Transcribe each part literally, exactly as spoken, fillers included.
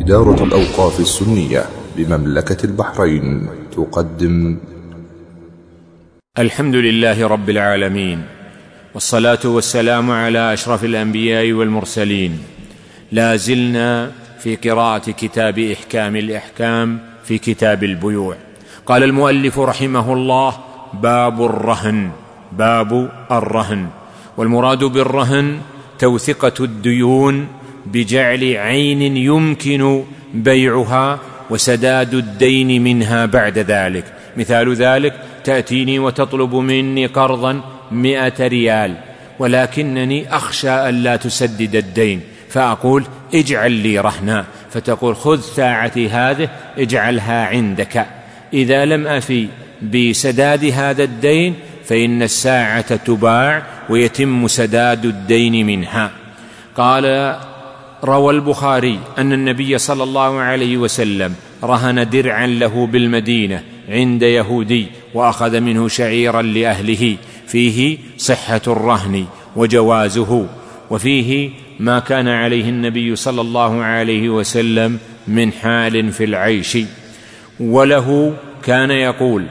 دارة الأوقاف السنية بمملكة البحرين تقدم. الحمد لله رب العالمين، والصلاة والسلام على أشرف الأنبياء والمرسلين. لا زلنا في قراءة كتاب إحكام الأحكام في كتاب البيوع. قال المؤلف رحمه الله: باب الرهن. باب الرهن، والمراد بالرهن توثقة الديون بجعل عين يمكن بيعها وسداد الدين منها بعد ذلك. مثال ذلك: تأتيني وتطلب مني قرضا مئة ريال، ولكنني أخشى أن لا تسدد الدين، فأقول: اجعل لي رهنا، فتقول: خذ ساعتي هذه اجعلها عندك. إذا لم أفي بسداد هذا الدين فإن الساعة تباع ويتم سداد الدين منها. قال: روى البخاري أن النبي صلى الله عليه وسلم رهن درعا له بالمدينة عند يهودي وأخذ منه شعيرا لأهله، فيه صحة الرهن وجوازه، وفيه ما كان عليه النبي صلى الله عليه وسلم من حال في العيش. وله كان يقول: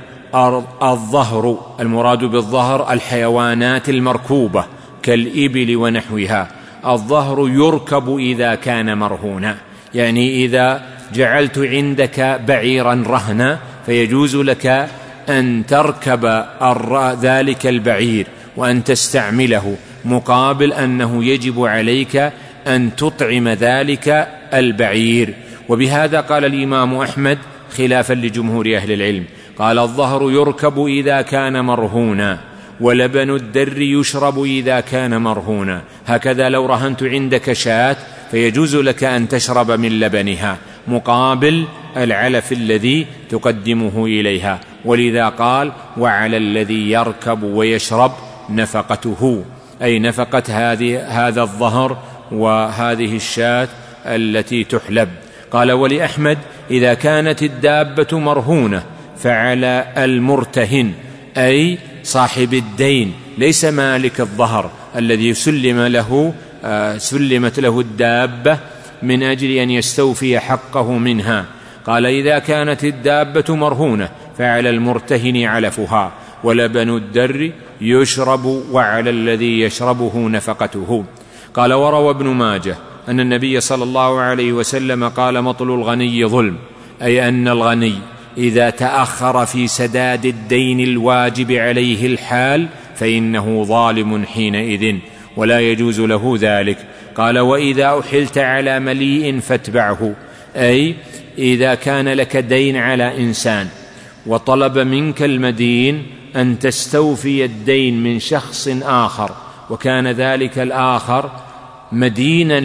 الظهر، المراد بالظهر الحيوانات المركوبة كالإبل ونحوها. الظهر يركب إذا كان مرهونا، يعني إذا جعلت عندك بعيرا رهنا فيجوز لك أن تركب ذلك البعير وأن تستعمله، مقابل أنه يجب عليك أن تطعم ذلك البعير. وبهذا قال الإمام أحمد خلافا لجمهور أهل العلم، قال: الظهر يركب إذا كان مرهونا، ولبن الدر يشرب إذا كان مرهونا. هكذا لو رهنت عندك شاة فيجوز لك أن تشرب من لبنها مقابل العلف الذي تقدمه إليها. ولذا قال: وعلى الذي يركب ويشرب نفقته، أي نفقة هذه هذا الظهر وهذه الشاة التي تحلب. قال: ولأحمد: إذا كانت الدابة مرهونة فعلى المرتهن، أي صاحب الدين، ليس مالك الظهر الذي سلم له آه سلمت له الدابة من أجل أن يستوفي حقه منها. قال: إذا كانت الدابة مرهونة فعلى المرتهن علفها، ولبن الدر يشرب وعلى الذي يشربه نفقته. قال: وروى ابن ماجه أن النبي صلى الله عليه وسلم قال: مطل الغني ظلم، أي أن الغني إذا تأخر في سداد الدين الواجب عليه الحال فإنه ظالم حينئذ ولا يجوز له ذلك. قال: وإذا أحلت على مليء فاتبعه، أي إذا كان لك دين على إنسان وطلب منك المدين أن تستوفي الدين من شخص آخر، وكان ذلك الآخر مدينا,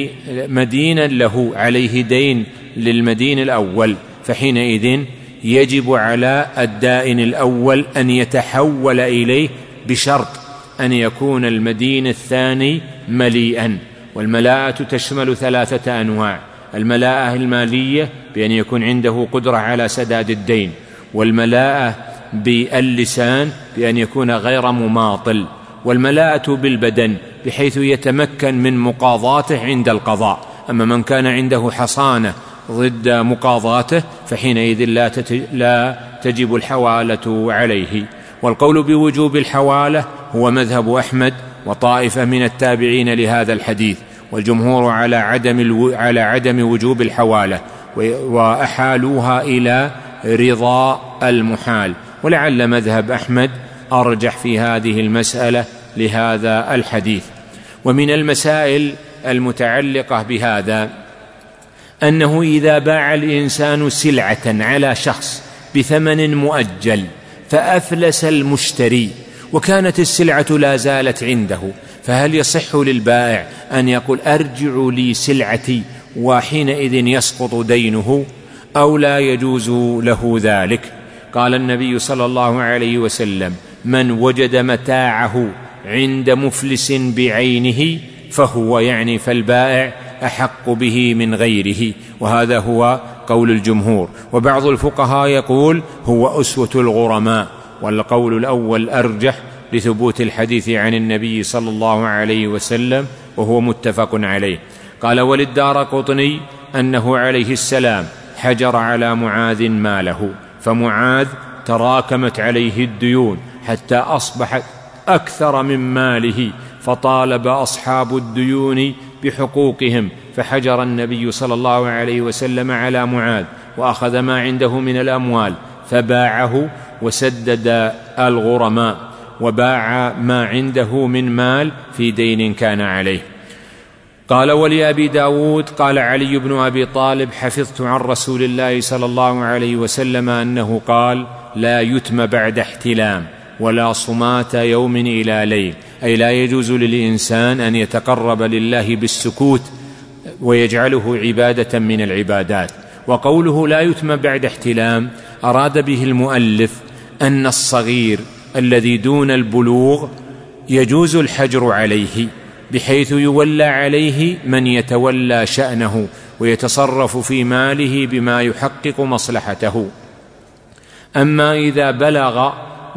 مدينا له عليه دين للمدين الأول، فحينئذ يجب على الدائن الأول أن يتحول إليه بشرط أن يكون المدين الثاني مليئا. والملاءة تشمل ثلاثة أنواع: الملاءة المالية بأن يكون عنده قدرة على سداد الدين، والملاءة باللسان بأن يكون غير مماطل، والملاءة بالبدن بحيث يتمكن من مقاضاته عند القضاء. أما من كان عنده حصانة ضد مقاضاته فحينئذ لا, لا تجب الحوالة عليه. والقول بوجوب الحوالة هو مذهب أحمد وطائفة من التابعين لهذا الحديث، والجمهور على عدم, الو... على عدم وجوب الحوالة، وأحالوها إلى رضا المحال. ولعل مذهب أحمد أرجح في هذه المسألة لهذا الحديث. ومن المسائل المتعلقة بهذا أنه إذا باع الإنسان سلعة على شخص بثمن مؤجل فأفلس المشتري وكانت السلعة لا زالت عنده، فهل يصح للبائع أن يقول: أرجع لي سلعتي، وحينئذ يسقط دينه، أو لا يجوز له ذلك؟ قال النبي صلى الله عليه وسلم: من وجد متاعه عند مفلس بعينه فهو، يعني فالبائع، أحق به من غيره. وهذا هو قول الجمهور. وبعض الفقهاء يقول: هو أسوة الغرماء، والقول الأول أرجح لثبوت الحديث عن النبي صلى الله عليه وسلم، وهو متفق عليه. قال: وللدارقطني أنه عليه السلام حجر على معاذ ماله، فمعاذ تراكمت عليه الديون حتى أصبحت أكثر من ماله، فطالب أصحاب الديون بحقوقهم، فحجر النبي صلى الله عليه وسلم على معاذ وأخذ ما عنده من الأموال فباعه وسدد الغرماء، وباع ما عنده من مال في دين كان عليه. قال ولأبي داود قال علي بن أبي طالب حفظت عن رسول الله صلى الله عليه وسلم أنه قال لا يتم بعد احتلام ولا صمات يوم إلى ليل، أي لا يجوز للإنسان أن يتقرب لله بالسكوت ويجعله عبادة من العبادات. وقوله لا يتم بعد احتلام أراد به المؤلف أن الصغير الذي دون البلوغ يجوز الحجر عليه، بحيث يولى عليه من يتولى شأنه ويتصرف في ماله بما يحقق مصلحته. أما إذا بلغ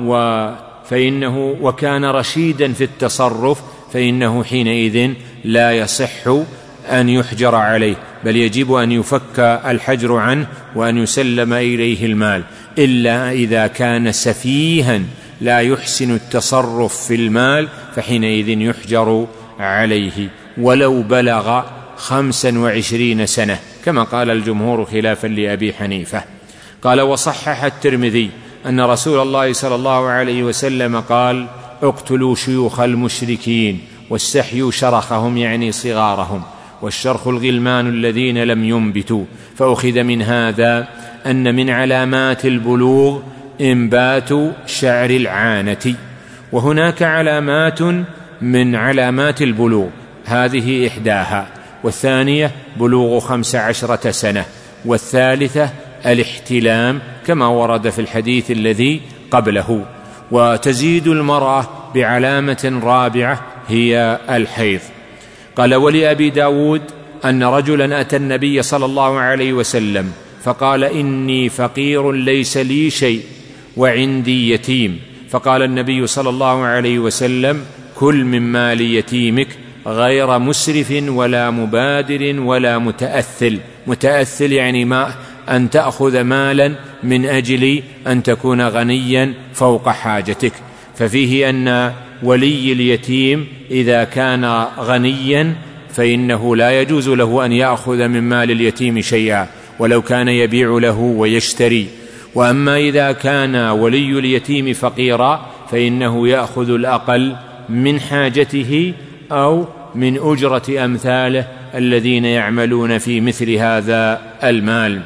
فإنه وكان رشيدا في التصرف فإنه حينئذ لا يصح أن يحجر عليه، بل يجب أن يفك الحجر عنه وأن يسلم إليه المال، إلا إذا كان سفيها لا يحسن التصرف في المال فحينئذ يحجر عليه ولو بلغ خمسا وعشرين سنة كما قال الجمهور خلافا لأبي حنيفة. قال وصحح الترمذي أن رسول الله صلى الله عليه وسلم قال اقتلوا شيوخ المشركين واستحيوا شرخهم، يعني صغارهم، والشرخ الغلمان الذين لم ينبتوا. فأخذ من هذا أن من علامات البلوغ إنبات شعر العانة، وهناك علامات من علامات البلوغ، هذه إحداها، والثانية بلوغ خمس عشرة سنة، والثالثة الاحتلام كما ورد في الحديث الذي قبله. وتزيد المرأة بعلامة رابعة هي الحيض. قال ولأبي داود أن رجلا أتى النبي صلى الله عليه وسلم فقال إني فقير ليس لي شيء وعندي يتيم، فقال النبي صلى الله عليه وسلم كل من مال يتيمك غير مسرف ولا مبادر ولا متأثل. متأثل يعني ما أن تأخذ مالا من أجل أن تكون غنيا فوق حاجتك، ففيه أن ولي اليتيم إذا كان غنيا فإنه لا يجوز له أن يأخذ من مال اليتيم شيئا ولو كان يبيع له ويشتري. وأما إذا كان ولي اليتيم فقيرا فإنه يأخذ الأقل من حاجته أو من أجرة أمثاله الذين يعملون في مثل هذا المال.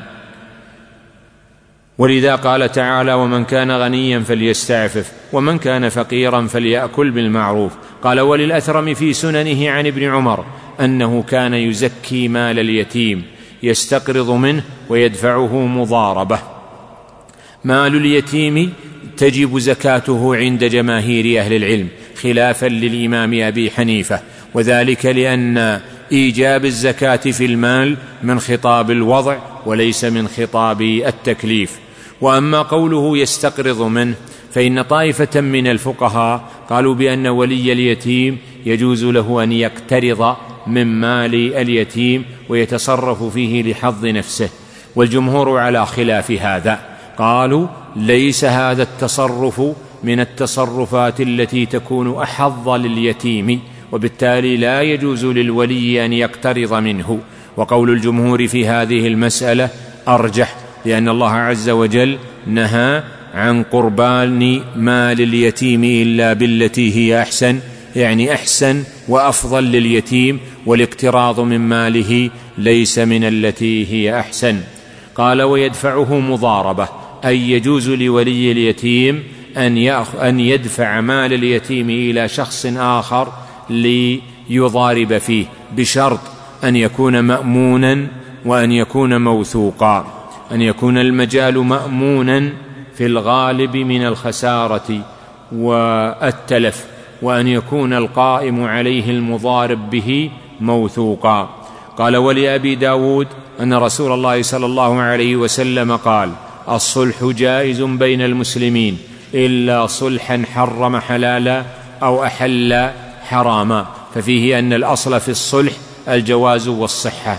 ولذا قال تعالى ومن كان غنيا فليستعفف ومن كان فقيرا فليأكل بالمعروف. قال وللأثرم في سننه عن ابن عمر أنه كان يزكي مال اليتيم يستقرض منه ويدفعه مضاربة. مال اليتيم تجب زكاته عند جماهير أهل العلم خلافا للإمام أبي حنيفة، وذلك لأن إيجاب الزكاة في المال من خطاب الوضع وليس من خطاب التكليف. وأما قوله يستقرض منه فإن طائفة من الفقهاء قالوا بأن ولي اليتيم يجوز له أن يقترض من مال اليتيم ويتصرف فيه لحظ نفسه، والجمهور على خلاف هذا، قالوا ليس هذا التصرف من التصرفات التي تكون أحظ لليتيم، وبالتالي لا يجوز للولي أن يقترض منه. وقول الجمهور في هذه المسألة أرجح، لأن الله عز وجل نهى عن قربان مال اليتيم إلا بالتي هي أحسن، يعني أحسن وأفضل لليتيم، والاقتراض من ماله ليس من التي هي أحسن. قال ويدفعه مضاربة، أي يجوز لولي اليتيم أن يدفع مال اليتيم إلى شخص آخر ليضارب فيه، بشرط أن يكون مأمونا وأن يكون موثوقا، أن يكون المجال مأمونا في الغالب من الخسارة والتلف، وأن يكون القائم عليه المضارب به موثوقا. قال ولأبي داود أن رسول الله صلى الله عليه وسلم قال الصلح جائز بين المسلمين إلا صلحا حرم حلالا أو أحل حراما، ففيه أن الأصل في الصلح الجواز والصحة،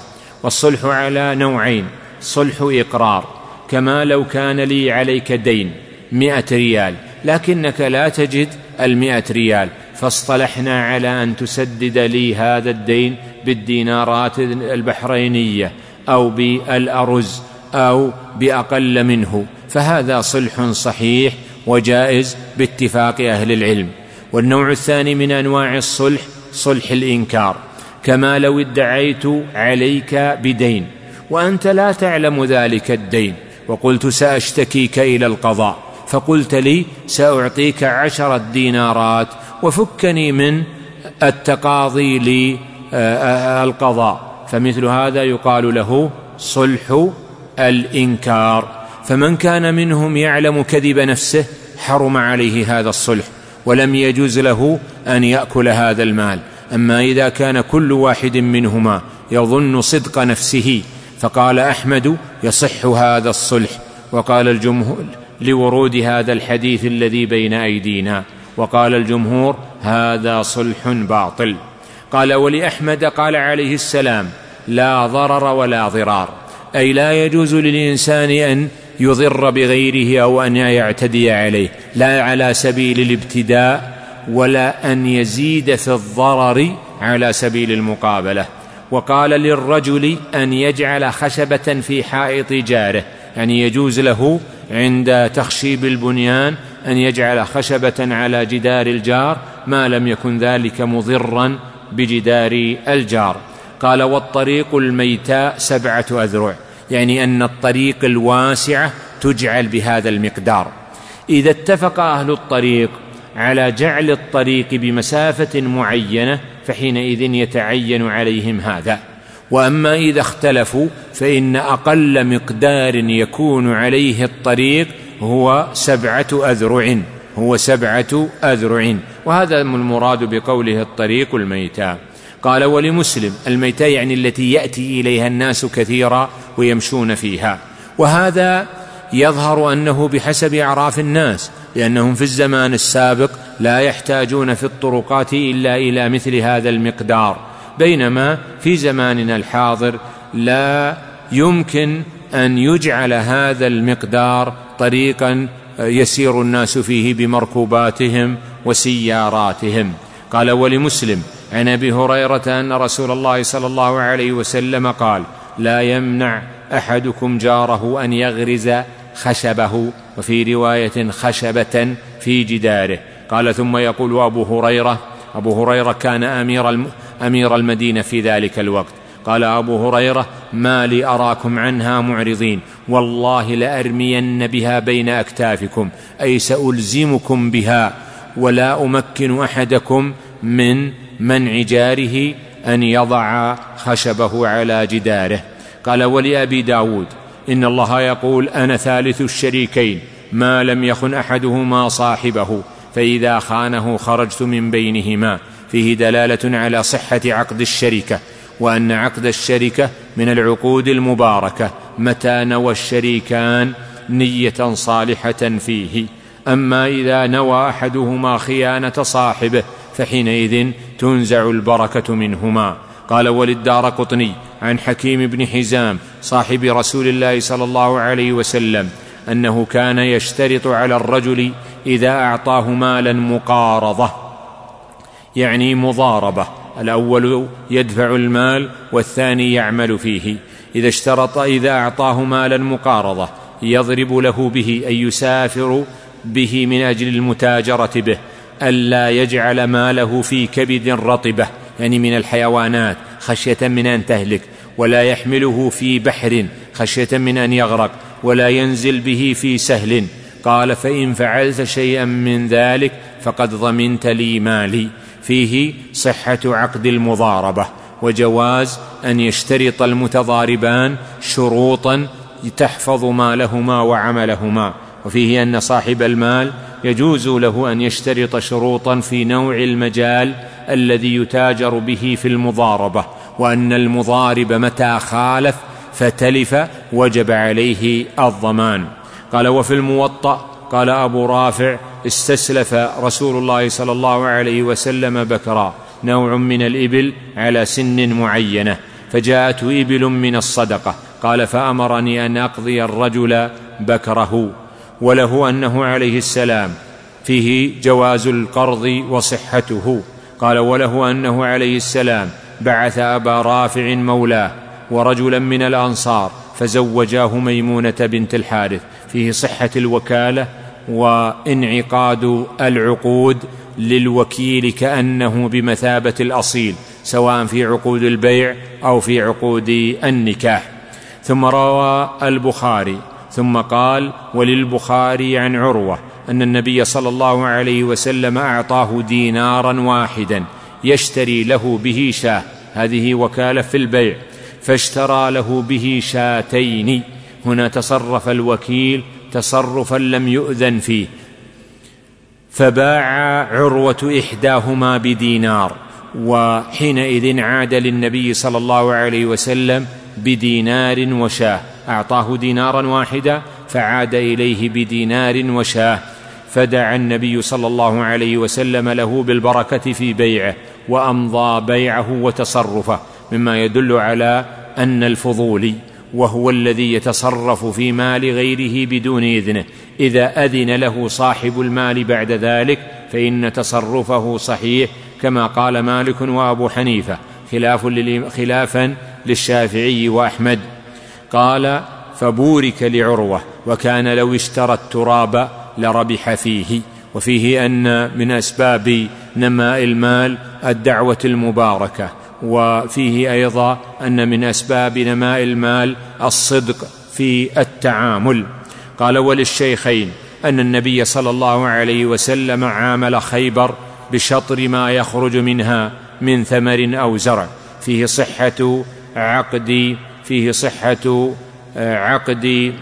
والصلح على نوعين: صلح إقرار، كما لو كان لي عليك دين مئة ريال لكنك لا تجد المئة ريال، فاصطلحنا على أن تسدد لي هذا الدين بالدينارات البحرينية أو بالأرز أو بأقل منه، فهذا صلح صحيح وجائز باتفاق أهل العلم. والنوع الثاني من أنواع الصلح صلح الإنكار، كما لو ادعيت عليك بدين وأنت لا تعلم ذلك الدين، وقلت سأشتكيك إلى القضاء، فقلت لي سأعطيك عشرة دينارات وفكني من التقاضي للقضاء، فمثل هذا يقال له صلح الإنكار. فمن كان منهم يعلم كذب نفسه حرم عليه هذا الصلح ولم يجوز له أن يأكل هذا المال. أما إذا كان كل واحد منهما يظن صدق نفسه، فقال أحمد يصح هذا الصلح، وقال الجمهور لورود هذا الحديث الذي بين أيدينا، وقال الجمهور هذا صلح باطل. قال ولأحمد قال عليه السلام لا ضرر ولا ضرار، أي لا يجوز للإنسان أن يضر بغيره أو أن يعتدي عليه، لا على سبيل الابتداء ولا أن يزيد في الضرر على سبيل المقابلة. وقال للرجل أن يجعل خشبة في حائط جاره، يعني يجوز له عند تخشيب البنيان أن يجعل خشبة على جدار الجار ما لم يكن ذلك مضرا بجدار الجار. قال والطريق الميتاء سبعة أذرع، يعني أن الطريق الواسعة تجعل بهذا المقدار. إذا اتفق أهل الطريق على جعل الطريق بمسافة معينة فحينئذ يتعين عليهم هذا. وأما إذا اختلفوا فإن أقل مقدار يكون عليه الطريق هو سبعة أذرع هو سبعة أذرع وهذا المراد بقوله الطريق الميتاء. قال ولمسلم الميتاء يعني التي يأتي إليها الناس كثيرا ويمشون فيها، وهذا يظهر أنه بحسب أعراف الناس، لأنهم في الزمان السابق لا يحتاجون في الطرقات إلا إلى مثل هذا المقدار، بينما في زماننا الحاضر لا يمكن أن يجعل هذا المقدار طريقا يسير الناس فيه بمركوباتهم وسياراتهم. قال ولمسلم عن أبي هريرة أن رسول الله صلى الله عليه وسلم قال لا يمنع أحدكم جاره أن يغرز خشبه، وفي رواية خشبة في جداره. قال ثم يقول أبو هريرة أبو هريرة كان أمير, أمير المدينة في ذلك الوقت، قال أبو هريرة ما لي أراكم عنها معرضين، والله لأرمين بها بين أكتافكم، أي سألزمكم بها ولا أمكن أحدكم من منع جاره أن يضع خشبه على جداره. قال ولأبي داود إن الله يقول أنا ثالث الشريكين ما لم يخن أحدهما صاحبه، فإذا خانه خرجت من بينهما، فيه دلالة على صحة عقد الشركة، وأن عقد الشركة من العقود المباركة متى نوى الشريكان نية صالحة فيه. أما إذا نوى أحدهما خيانة صاحبه فحينئذ تنزع البركة منهما. قال وللدارقطني عن حكيم بن حزام صاحب رسول الله صلى الله عليه وسلم أنه كان يشترط على الرجل إذا أعطاه مالا مقارضة، يعني مضاربة، الأول يدفع المال والثاني يعمل فيه. إذا اشترط إذا أعطاه مالا مقارضة يضرب له به أي يسافر به من أجل المتاجرة به، ألا يجعل ماله في كبد رطبة يعني من الحيوانات خشية من أن تهلك، ولا يحمله في بحر خشية من أن يغرق، ولا ينزل به في سهل. قال فإن فعلت شيئا من ذلك فقد ضمنت لي مالي. فيه صحة عقد المضاربة وجواز أن يشترط المتضاربان شروطا تحفظ مالهما وعملهما. وفيه أن صاحب المال يجوز له أن يشترط شروطا في نوع المجال الذي يتاجر به في المضاربة، وأن المضارب متى خالف فتلف وجب عليه الضمان. قال وفي الموطأ قال أبو رافع استسلف رسول الله صلى الله عليه وسلم بكرا نوع من الإبل على سن معينة، فجاءته إبل من الصدقة، قال فأمرني أن أقضي الرجل بكره. وله أنه عليه السلام فيه جواز القرض وصحته. قال وله أنه عليه السلام بعث أبا رافع مولاه ورجلا من الأنصار فزوجاه ميمونة بنت الحارث، فيه صحة الوكالة وانعقاد العقود للوكيل كأنه بمثابة الأصيل، سواء في عقود البيع أو في عقود النكاح. ثم روى البخاري ثم قال وللبخاري عن عروة أن النبي صلى الله عليه وسلم أعطاه دينارا واحدا يشتري له به شاة، هذه وكالة في البيع، فاشترى له به شاتين. هنا تصرف الوكيل تصرفا لم يؤذن فيه، فباع عروة إحداهما بدينار، وحينئذ عاد للنبي صلى الله عليه وسلم بدينار وشاه، أعطاه دينارا واحدا فعاد إليه بدينار وشاه، فدعا النبي صلى الله عليه وسلم له بالبركة في بيعه وأمضى بيعه وتصرفه، مما يدل على أن الفضولي وهو الذي يتصرف في مال غيره بدون إذنه إذا أذن له صاحب المال بعد ذلك فإن تصرفه صحيح، كما قال مالك وأبو حنيفة خلاف خلافا للشافعي وأحمد. قال فبورك لعروة وكان لو اشترى التراب لربح فيه. وفيه أن من أسباب نماء المال الدعوة المباركة، وفيه أيضا أن من أسباب نماء المال الصدق في التعامل. قال وللشيخين أن النبي صلى الله عليه وسلم عامل خيبر بشطر ما يخرج منها من ثمر أو زرع، فيه صحة عقد فيه صحة عقد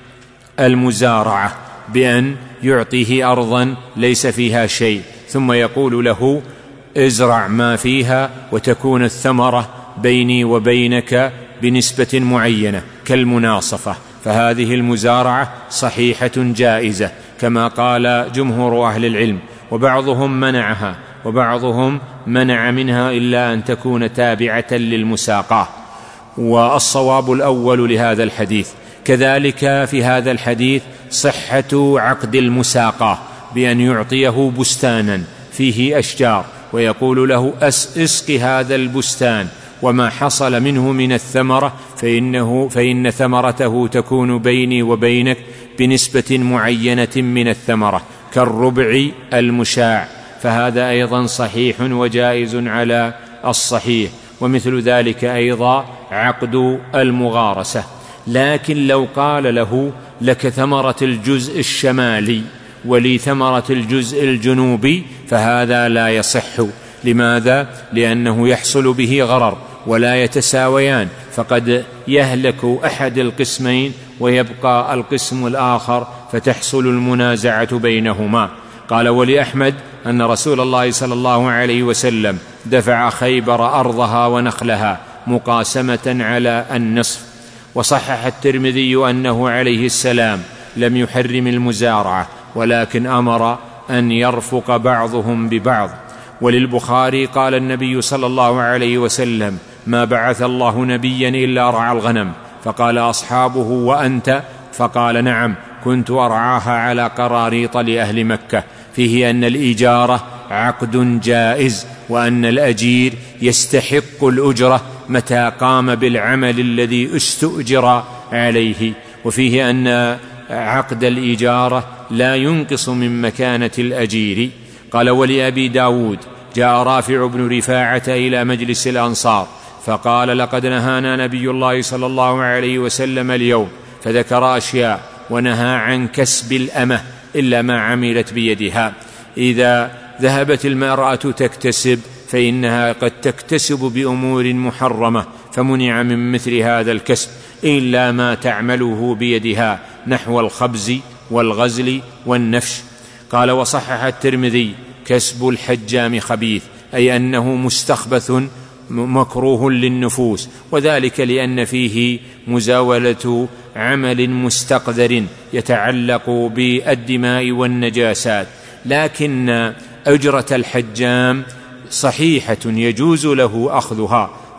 المزارعة بأن يعطيه أرضا ليس فيها شيء ثم يقول له ازرع ما فيها وتكون الثمرة بيني وبينك بنسبة معينة كالمناصفة، فهذه المزارعة صحيحة جائزة كما قال جمهور أهل العلم، وبعضهم منعها وبعضهم منع منها إلا أن تكون تابعة للمساقاة، والصواب الأول لهذا الحديث. كذلك في هذا الحديث صحة عقد المساقاة بأن يعطيه بستانا فيه أشجار ويقول له اسق هذا البستان وما حصل منه من الثمرة فإنه فإن ثمرته تكون بيني وبينك بنسبة معينة من الثمرة كالربع المشاع، فهذا أيضا صحيح وجائز على الصحيح. ومثل ذلك أيضا عقد المغارسة. لكن لو قال له لك ثمرة الجزء الشمالي ولي ثمرة الجزء الجنوبي فهذا لا يصح. لماذا؟ لأنه يحصل به غرر ولا يتساويان، فقد يهلك أحد القسمين ويبقى القسم الآخر فتحصل المنازعة بينهما. قال ولأحمد أن رسول الله صلى الله عليه وسلم دفع خيبر أرضها ونخلها مقاسمة على النصف. وصحح الترمذي أنه عليه السلام لم يحرم المزارعة ولكن أمر أن يرفق بعضهم ببعض. وللبخاري قال النبي صلى الله عليه وسلم ما بعث الله نبيا إلا رعى الغنم، فقال أصحابه وأنت؟ فقال نعم كنت أرعاها على قراريط لأهل مكة. فيه أن الإجارة عقد جائز وأن الأجير يستحق الأجرة متى قام بالعمل الذي استؤجر عليه. وفيه أن عقد الإجارة لا ينقص من مكانة الأجير. قال ولأبي داود جاء رافع بن رفاعة إلى مجلس الأنصار فقال لقد نهانا نبي الله صلى الله عليه وسلم اليوم، فذكر أشياء ونهى عن كسب الأمة إلا ما عملت بيدها. إذا ذهبت المرأة تكتسب فإنها قد تكتسب بأمور محرمة فمنع من مثل هذا الكسب إلا ما تعمله بيدها نحو الخبز والغزل والنفش. قال وصحح الترمذي كسب الحجام خبيث، أي أنه مستخبث مكروه للنفوس، وذلك لأن فيه مزاولة عمل مستقذر يتعلق بالدماء والنجاسات. لكن أجرة الحجام صحيحة يجوز له أخذها،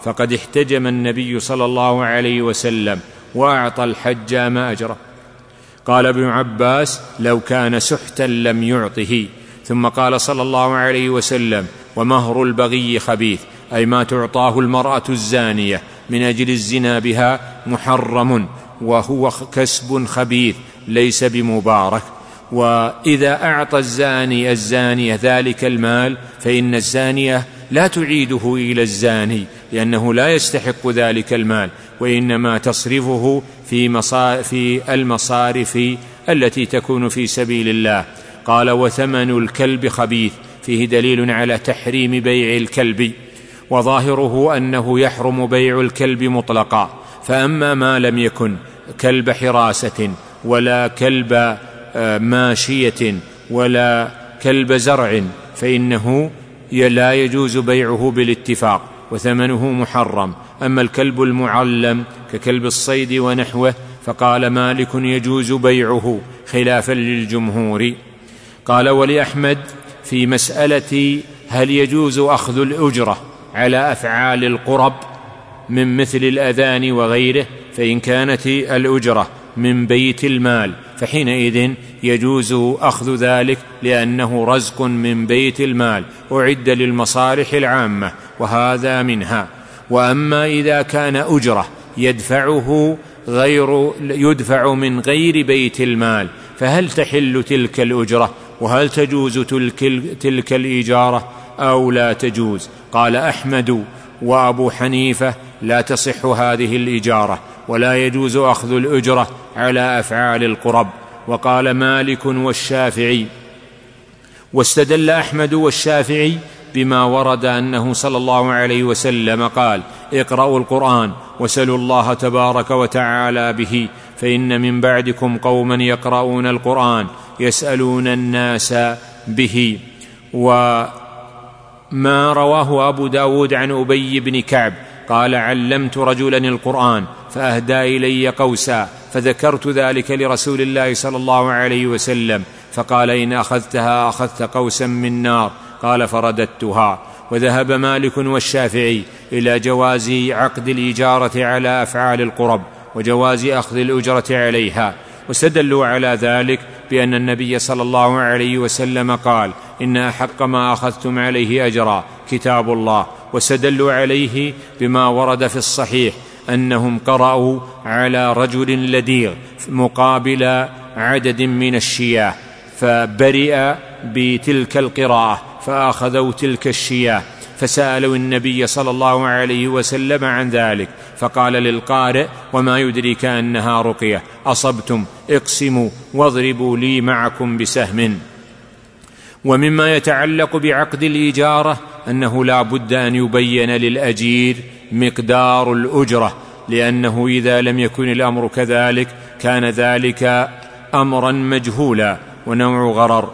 فقد احتجم النبي صلى الله عليه وسلم وأعطى الحجام أجره. قال ابن عباس: لو كان سحتا لم يعطه. ثم قال صلى الله عليه وسلم: ومهر البغي خبيث، أي ما تعطاه المرأة الزانية من أجل الزنا بها محرم، وهو كسب خبيث ليس بمبارك. وإذا أعطى الزاني الزانية ذلك المال فإن الزانية لا تعيده إلى الزاني، لأنه لا يستحق ذلك المال، وإنما تصرفه في, في المصارف التي تكون في سبيل الله. قال: وثمن الكلب خبيث، فيه دليل على تحريم بيع الكلب، وظاهره أنه يحرم بيع الكلب مطلقا. فأما ما لم يكن كلب حراسة ولا كلب ماشية ولا كلب زرع فإنه لا يجوز بيعه بالاتفاق، وثمنه محرم. أما الكلب المعلم ككلب الصيد ونحوه فقال مالك: يجوز بيعه خلافا للجمهور. قال: ولأحمد في مسألة هل يجوز أخذ الأجرة على أفعال القرب من مثل الأذان وغيره، فإن كانت الأجرة من بيت المال فحينئذ يجوز أخذ ذلك، لأنه رزق من بيت المال أعد للمصالح العامة، وهذا منها. وأما إذا كان أجرة يدفعه غير يدفع من غير بيت المال فهل تحل تلك الأجرة، وهل تجوز تلك, تلك الإجارة أو لا تجوز؟ قال أحمد وأبو حنيفة: لا تصح هذه الإجارة، ولا يجوز أخذ الأجرة على أفعال القرب. وقال مالك والشافعي. واستدل أحمد والشافعي بما ورد أنه صلى الله عليه وسلم قال: اقرأوا القرآن وسلوا الله تبارك وتعالى به، فإن من بعدكم قوما يقرؤون القرآن يسألون الناس به. وما رواه أبو داود عن أبي بن كعب قال: علمت رجلا القرآن فأهدى إلي قوسا، فذكرت ذلك لرسول الله صلى الله عليه وسلم، فقال: إن أخذتها أخذت قوسا من نار. قال: فرددتها. وذهب مالك والشافعي إلى جواز عقد الإجارة على أفعال القرب وجواز أخذ الأجرة عليها، واستدلوا على ذلك بأن النبي صلى الله عليه وسلم قال: إن أحق ما أخذتم عليه أجرا كتاب الله. واستدلوا عليه بما ورد في الصحيح أنهم قرأوا على رجل لديغ مقابل عدد من الشياه، فبرئ بتلك القراءة فأخذوا تلك الشياه، فسألوا النبي صلى الله عليه وسلم عن ذلك، فقال للقارئ: وما يدريك أنها رقية، أصبتم اقسموا واضربوا لي معكم بسهم. ومما يتعلق بعقد الإجارة أنه لا بد أن يبين للأجير مقدار الأجرة، لأنه إذا لم يكن الأمر كذلك كان ذلك أمرا مجهولا ونوع غرر.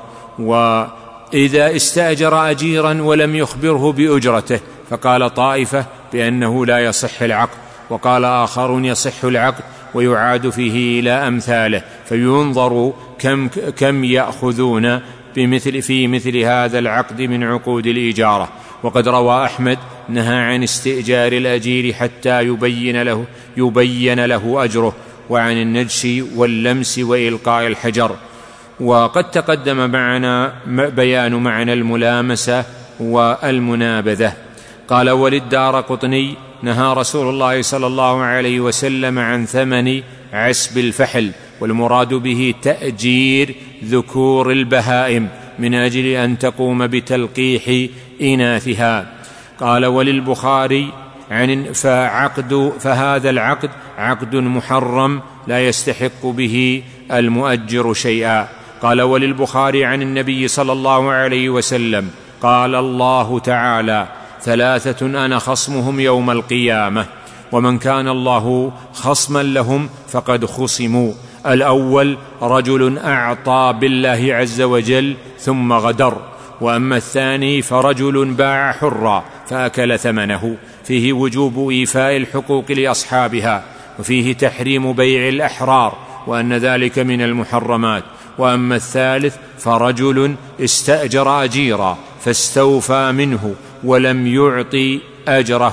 وإذا استأجر أجيرا ولم يخبره بأجرته فقال طائفة بأنه لا يصح العقد، وقال آخرون يصح العقد ويعاد فيه إلى أمثاله، فينظر كم, كم يأخذون بمثل في مثل هذا العقد من عقود الإجارة. وقد روى أحمد نهى عن استئجار الأجير حتى يبين له, يبين له أجره، وعن النجش واللمس وإلقاء الحجر. وقد تقدم معنا بيان معنى الملامسة والمنابذة. قال: وللدارقطني نهى رسول الله صلى الله عليه وسلم عن ثمن عسب الفحل، والمراد به تأجير ذكور البهائم من أجل أن تقوم بتلقيح إناثها. قال: وللبخاري عن فعقد فهذا العقد عقد محرم لا يستحق به المؤجر شيئا. قال: وللبخاري عن النبي صلى الله عليه وسلم قال الله تعالى: ثلاثة أنا خصمهم يوم القيامة، ومن كان الله خصما لهم فقد خصموا: الأول رجل أعطى بالله عز وجل ثم غدر، وأما الثاني فرجل باع حرا فأكل ثمنه. فيه وجوب إيفاء الحقوق لأصحابها، وفيه تحريم بيع الأحرار وأن ذلك من المحرمات. وأما الثالث فرجل استأجر أجيرا فاستوفى منه ولم يعطي أجره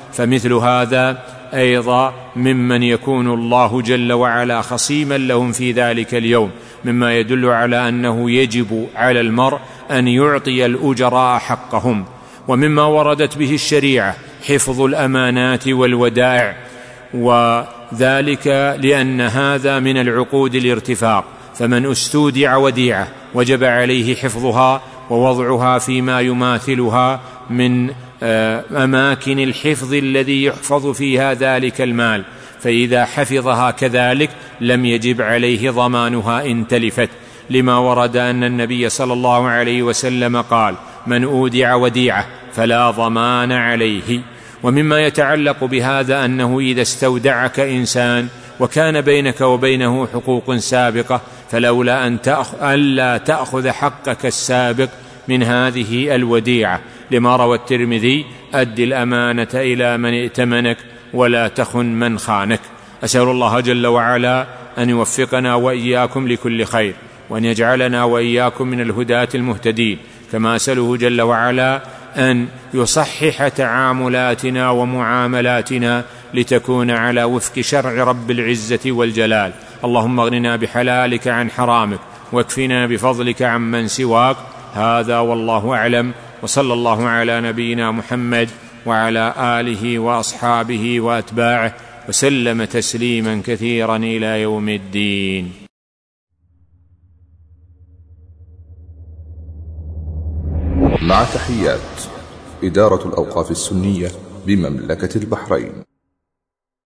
فمثل هذا أيضا ممن يكون الله جل وعلا خصيما لهم في ذلك اليوم، مما يدل على أنه يجب على المرء أن يعطي الأجراء حقهم. ومما وردت به الشريعة حفظ الأمانات والودائع، وذلك لأن هذا من العقود الارتفاق، فمن استودع وديعة وجب عليه حفظها ووضعها فيما يماثلها من أماكن الحفظ الذي يحفظ فيها ذلك المال، فإذا حفظها كذلك لم يجب عليه ضمانها إن تلفت، لما ورد أن النبي صلى الله عليه وسلم قال: من أودع وديعة فلا ضمان عليه. ومما يتعلق بهذا أنه إذا استودعك إنسان وكان بينك وبينه حقوق سابقة، فلولا أن ألا تأخذ حقك السابق من هذه الوديعة، لما روى الترمذي: أد الأمانة إلى من ائتمنك ولا تخن من خانك. أسأل الله جل وعلا أن يوفقنا وإياكم لكل خير، وأن يجعلنا وإياكم من الهداة المهتدين، كما أسأله جل وعلا أن يصحح تعاملاتنا ومعاملاتنا لتكون على وفق شرع رب العزة والجلال. اللهم اغننا بحلالك عن حرامك، واكفنا بفضلك عمن سواك. هذا والله أعلم، وصلى الله على نبينا محمد وعلى آله وأصحابه وأتباعه وسلم تسليما كثيرا إلى يوم الدين. مع تحيات إدارة الأوقاف السنية بمملكة البحرين.